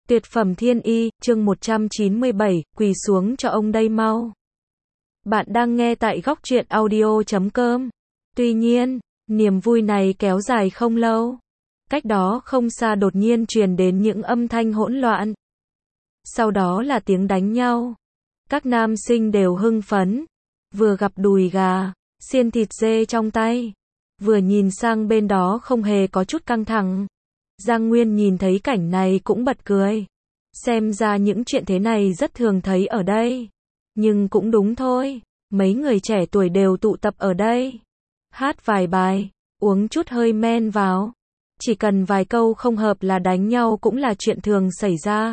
Tuyệt phẩm thiên y, chương 197, quỳ xuống cho ông đây mau. Bạn đang nghe tại góc truyện audio.com. Tuy nhiên, niềm vui này kéo dài không lâu. Cách đó không xa đột nhiên truyền đến những âm thanh hỗn loạn. Sau đó là tiếng đánh nhau. Các nam sinh đều hưng phấn. Vừa gặp đùi gà, xiên thịt dê trong tay. Vừa nhìn sang bên đó không hề có chút căng thẳng. Giang Nguyên nhìn thấy cảnh này cũng bật cười. Xem ra những chuyện thế này rất thường thấy ở đây. Nhưng cũng đúng thôi, mấy người trẻ tuổi đều tụ tập ở đây. Hát vài bài, uống chút hơi men vào. Chỉ cần vài câu không hợp là đánh nhau cũng là chuyện thường xảy ra.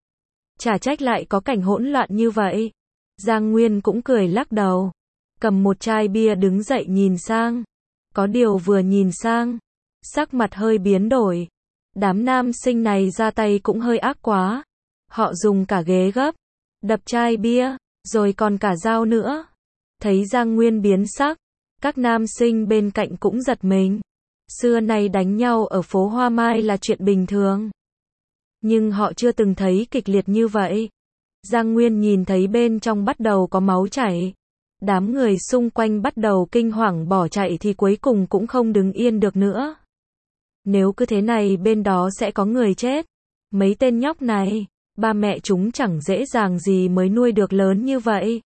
Chả trách lại có cảnh hỗn loạn như vậy. Giang Nguyên cũng cười lắc đầu. Cầm một chai bia đứng dậy nhìn sang. Có điều vừa nhìn sang, sắc mặt hơi biến đổi. Đám nam sinh này ra tay cũng hơi ác quá. Họ dùng cả ghế gấp, đập chai bia, rồi còn cả dao nữa. Thấy Giang Nguyên biến sắc, các nam sinh bên cạnh cũng giật mình. Xưa nay đánh nhau ở phố Hoa Mai là chuyện bình thường. Nhưng họ chưa từng thấy kịch liệt như vậy. Giang Nguyên nhìn thấy bên trong bắt đầu có máu chảy. Đám người xung quanh bắt đầu kinh hoàng bỏ chạy thì cuối cùng cũng không đứng yên được nữa. Nếu cứ thế này bên đó sẽ có người chết. Mấy tên nhóc này, ba mẹ chúng chẳng dễ dàng gì mới nuôi được lớn như vậy.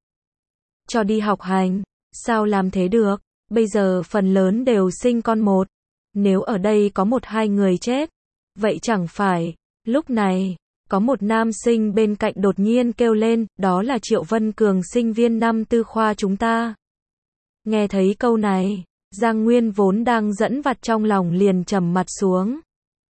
Cho đi học hành, sao làm thế được, bây giờ phần lớn đều sinh con một. Nếu ở đây có một hai người chết, vậy chẳng phải. Lúc này, có một nam sinh bên cạnh đột nhiên kêu lên, đó là Triệu Vân Cường, sinh viên năm tư khoa chúng ta. Nghe thấy câu này, Giang Nguyên vốn đang dẫn vặt trong lòng liền trầm mặt xuống.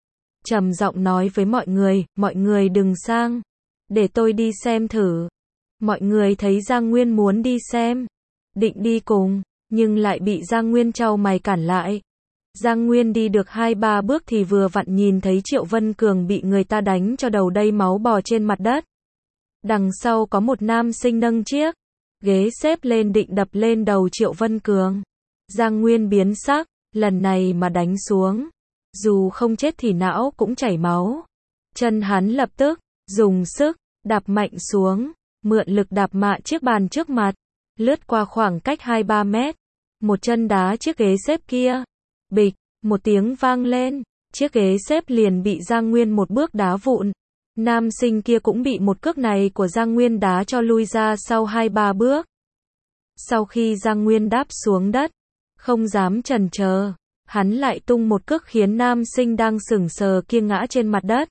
Trầm giọng nói với mọi người đừng sang. Để tôi đi xem thử. Mọi người thấy Giang Nguyên muốn đi xem. Định đi cùng, nhưng lại bị Giang Nguyên trao mày cản lại. Giang Nguyên đi được 2-3 bước thì vừa vặn nhìn thấy Triệu Vân Cường bị người ta đánh cho đầu đầy máu bò trên mặt đất. Đằng sau có một nam sinh nâng chiếc ghế xếp lên định đập lên đầu Triệu Vân Cường. Giang Nguyên biến sắc, lần này mà đánh xuống, dù không chết thì não cũng chảy máu. Chân hắn lập tức dùng sức đạp mạnh xuống, mượn lực đạp mạ chiếc bàn trước mặt, lướt qua khoảng cách 2-3 mét, một chân đá chiếc ghế xếp kia. Bịch, một tiếng vang lên, chiếc ghế xếp liền bị Giang Nguyên một bước đá vụn. Nam sinh kia cũng bị một cước này của Giang Nguyên đá cho lui ra sau 2-3 bước. Sau khi Giang Nguyên đáp xuống đất, không dám chần chờ, hắn lại tung một cước khiến nam sinh đang sững sờ kia ngã trên mặt đất.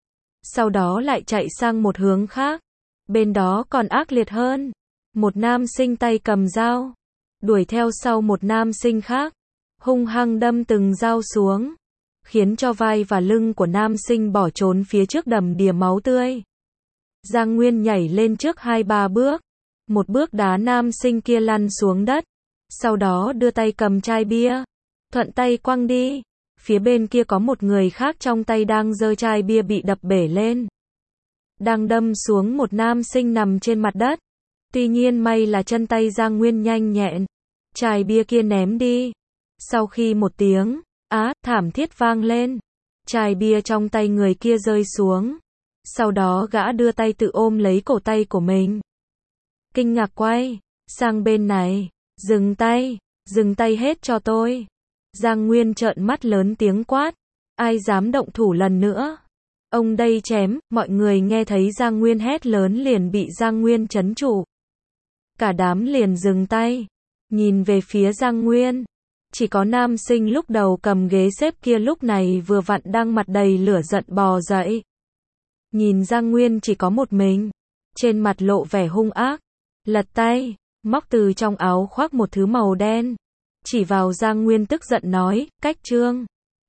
Sau đó lại chạy sang một hướng khác, bên đó còn ác liệt hơn. Một nam sinh tay cầm dao, đuổi theo sau một nam sinh khác, hung hăng đâm từng dao xuống, khiến cho vai và lưng của nam sinh bỏ trốn phía trước đầm đìa máu tươi. Giang Nguyên nhảy lên trước 2-3 bước, một bước đá nam sinh kia lăn xuống đất, sau đó đưa tay cầm chai bia, thuận tay quăng đi. Phía bên kia có một người khác trong tay đang giơ chai bia bị đập bể lên, đang đâm xuống một nam sinh nằm trên mặt đất. Tuy nhiên may là chân tay Giang Nguyên nhanh nhẹn, chai bia kia ném đi. Sau khi một tiếng thảm thiết vang lên, chai bia trong tay người kia rơi xuống. Sau đó gã đưa tay tự ôm lấy cổ tay của mình, kinh ngạc quay sang bên này. Dừng tay hết cho tôi. Giang Nguyên trợn mắt lớn tiếng quát, ai dám động thủ lần nữa, ông đây chém. Mọi người nghe thấy Giang Nguyên hét lớn liền bị Giang Nguyên trấn trụ. Cả đám liền dừng tay, nhìn về phía Giang Nguyên. Chỉ có nam sinh lúc đầu cầm ghế xếp kia lúc này vừa vặn đang mặt đầy lửa giận bò dậy. Nhìn Giang Nguyên chỉ có một mình, trên mặt lộ vẻ hung ác, lật tay, móc từ trong áo khoác một thứ màu đen, chỉ vào Giang Nguyên tức giận nói, cách trương.